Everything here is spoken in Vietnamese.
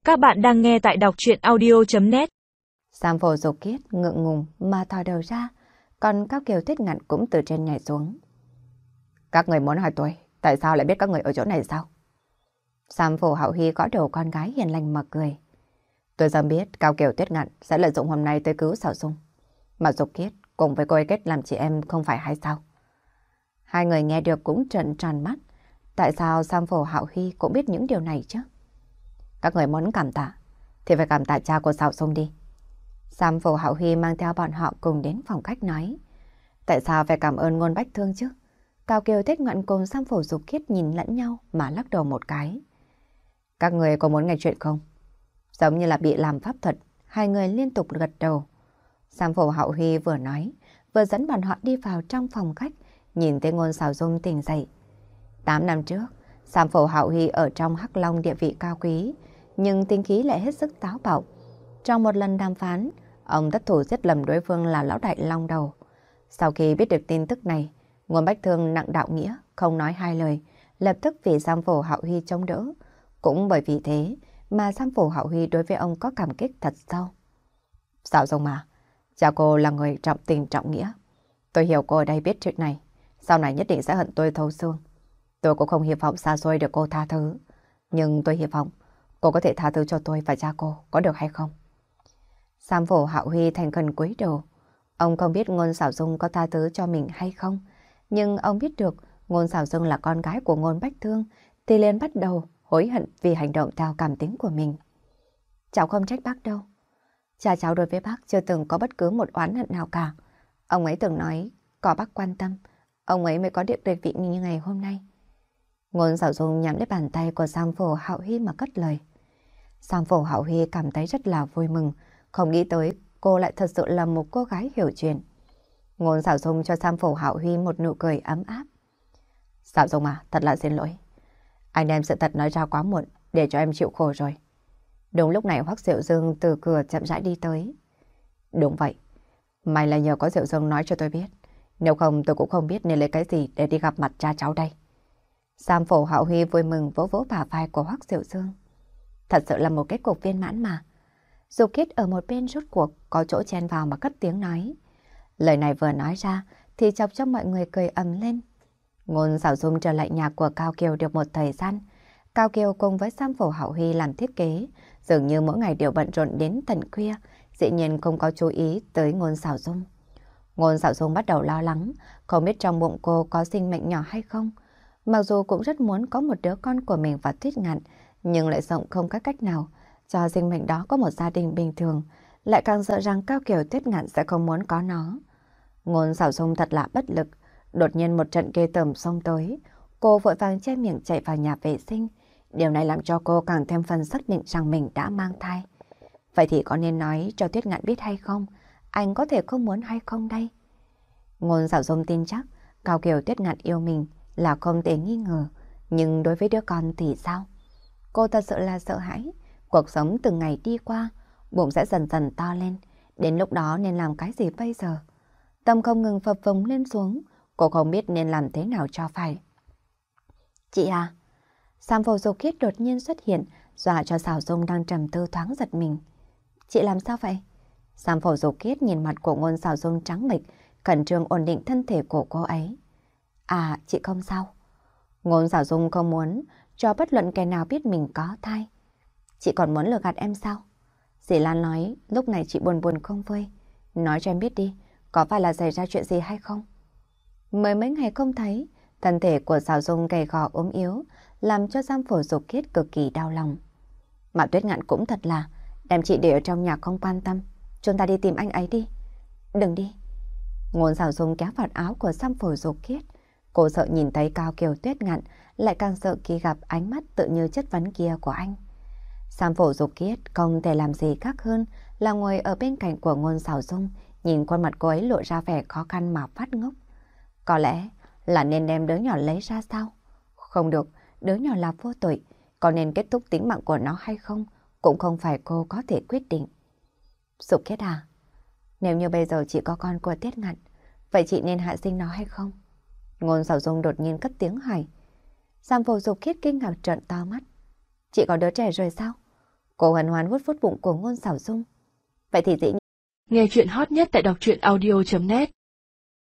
Các bạn đang nghe tại đọc truyện audio.net. Sam Phổ Dục Kiết ngượng ngùng mà thò đầu ra, còn Cao Kiều Tuyết Ngạn cũng từ trên nhảy xuống. Các người muốn hỏi tôi, tại sao lại biết các người ở chỗ này sao? Sam Phổ Hạo Hy gõ đầu con gái hiền lành mà cười. Tôi dám biết Cao Kiều Tuyết Ngạn sẽ lợi dụng hôm nay tới cứu Sảo Dung. Mà Dục Kiết cùng với cô ấy kết làm chị em không phải hay sao? Hai người nghe được cũng trợn tròn mắt. Tại sao Sam Phổ Hạo Hy cũng biết những điều này chứ? Các người muốn cảm tạ thì phải cảm tạ cha của Sảo Dung đi. Sam Phổ Hạo Hy mang theo bọn họ cùng đến phòng khách nói. Tại sao phải cảm ơn Ngôn Bách Thương chứ? Cao Kiều Tuyết Ngạn cùng Sam Phổ Dục Kiết nhìn lẫn nhau mà lắc đầu một cái. Các người có muốn nghe chuyện không? Giống như là bị làm pháp thuật, hai người liên tục gật đầu. Sam Phổ Hạo Hy vừa nói, vừa dẫn bọn họ đi vào trong phòng khách, nhìn thấy Ngôn Sảo Dung tỉnh dậy. 8 năm trước, Sam Phổ Hạo Hy ở trong Hắc Long địa vị cao quý, nhưng tính khí lại hết sức táo bạo. Trong một lần đàm phán, ông thất thủ giết lầm đối phương là lão đại Long Đầu. Sau khi biết được tin tức này, Ngôn Bách Thương nặng đạo nghĩa, không nói hai lời, lập tức vì Sam Phổ Hạo Hy chống đỡ. Cũng bởi vì thế mà Sam Phổ Hạo Hy đối với ông có cảm kích thật sâu. Sảo Dung mà, cha cô là người trọng tình trọng nghĩa. Tôi hiểu cô ở đây biết chuyện này, sau này nhất định sẽ hận tôi thấu xương. Tôi cũng không hy vọng xa xôi được cô tha thứ, nhưng tôi hy vọng cô có thể tha thứ cho tôi và cha cô, có được hay không? Sam Phổ Hạo Huy thành khẩn cúi đầu. Ông không biết Ngôn Sảo Dung có tha thứ cho mình hay không, nhưng ông biết được Ngôn Sảo Dung là con gái của Ngôn Bách Thương, thì liền bắt đầu hối hận vì hành động theo cảm tính của mình. Cháu không trách bác đâu. Cha cháu đối với bác chưa từng có bất cứ một oán hận nào cả. Ông ấy từng nói, có bác quan tâm, ông ấy mới có được địa vị như ngày hôm nay. Ngôn Sảo Dung nhắm lấy bàn tay của Sam Phổ Hạo Hy mà cất lời. Sam Phổ Hạo Hy cảm thấy rất là vui mừng, không nghĩ tới cô lại thật sự là một cô gái hiểu chuyện. Ngôn Sảo Dung cho Sam Phổ Hạo Hy một nụ cười ấm áp. Sảo Dung à, thật là xin lỗi. Anh đem sự thật nói ra quá muộn để cho em chịu khổ rồi. Đúng lúc này Hoắc Diệu Dương từ cửa chậm rãi đi tới. Đúng vậy, may là nhờ có Diệu Dương nói cho tôi biết. Nếu không tôi cũng không biết nên lấy cái gì để đi gặp mặt cha cháu đây. Sam Phổ Hạo Huy vui mừng vỗ vỗ bả vai của Hoắc Diệu Dương. Thật sự là một kết cục viên mãn mà. Dục Kiết ở một bên rốt cuộc có chỗ chen vào mà cất tiếng nói. Lời này vừa nói ra thì chọc cho mọi người cười ầm lên. Ngôn Sảo Dung trở lại nhà của Cao Kiều được một thời gian. Cao Kiều cùng với Sam Phổ Hạo Huy làm thiết kế, dường như mỗi ngày đều bận rộn đến tận khuya, dĩ nhiên không có chú ý tới Ngôn Sảo Dung. Ngôn Sảo Dung bắt đầu lo lắng, không biết trong bụng cô có sinh mệnh nhỏ hay không. Mặc dù cũng rất muốn có một đứa con của mình và Tuyết Ngạn, nhưng lại sợ không có cách nào cho sinh mệnh đó có một gia đình bình thường, lại càng sợ rằng Cao Kiều Tuyết Ngạn sẽ không muốn có nó. Ngôn Sảo Dung thật là bất lực, đột nhiên một trận ghê tởm xông tới, cô vội vàng che miệng chạy vào nhà vệ sinh. Điều này làm cho cô càng thêm phần xác định rằng mình đã mang thai. Vậy thì có nên nói cho Tuyết Ngạn biết hay không? Anh có thể không muốn hay không đây? Ngôn Sảo Dung tin chắc Cao Kiều Tuyết Ngạn yêu mình là không thể nghi ngờ, nhưng đối với đứa con thì sao? Cô thật sự là sợ hãi, cuộc sống từng ngày đi qua, bụng sẽ dần dần to lên, đến lúc đó nên làm cái gì bây giờ? Tâm không ngừng phập phồng lên xuống, cô không biết nên làm thế nào cho phải. Chị à, Sam Phổ Dục Kiết đột nhiên xuất hiện, dọa cho Sảo Dung đang trầm tư thoáng giật mình. Chị làm sao vậy? Sam Phổ Dục Kiết nhìn mặt của Ngôn Sảo Dung trắng bệch, khẩn trương ổn định thân thể của cô ấy. À, chị không sao. Ngôn Sảo Dung không muốn cho bất luận kẻ nào biết mình có thai. Chị còn muốn lừa gạt em sao? Dì Lan nói lúc này chị buồn buồn không vui. Nói cho em biết đi, có phải là xảy ra chuyện gì hay không? Mới mấy ngày không thấy, thân thể của Sảo Dung gầy gò ốm yếu, làm cho Sam Phổ Dục Kiết cực kỳ đau lòng. Mà Tuyết Ngạn cũng thật là, đem chị để ở trong nhà không quan tâm. Chúng ta đi tìm anh ấy đi. Đừng đi. Ngôn Sảo Dung kéo vạt áo của Sam Phổ Dục Kiết. Cô sợ nhìn thấy Cao Kiều Tuyết Ngạn, lại càng sợ khi gặp ánh mắt tự như chất vấn kia của anh. Sam Phổ Dục Kiết không thể làm gì khác hơn là ngồi ở bên cạnh của Ngôn Sảo Dung, nhìn khuôn mặt cô ấy lộ ra vẻ khó khăn mà phát ngốc. Có lẽ là nên đem đứa nhỏ lấy ra sao? Không được, đứa nhỏ là vô tội, có nên kết thúc tính mạng của nó hay không, cũng không phải cô có thể quyết định. Dục Kiết à, nếu như bây giờ chị có con của Tuyết Ngạn, vậy chị nên hạ sinh nó hay không? Ngôn Sảo Dung đột nhiên cất tiếng hỏi. Sam Phổ Dục Kiết kinh ngạc trợn to mắt. Chị có đứa trẻ rồi sao? Cô hân hoan vuốt vuốt bụng của Ngôn Sảo Dung. Vậy thì dĩ Nghe chuyện hot nhất tại đọc truyện audio.net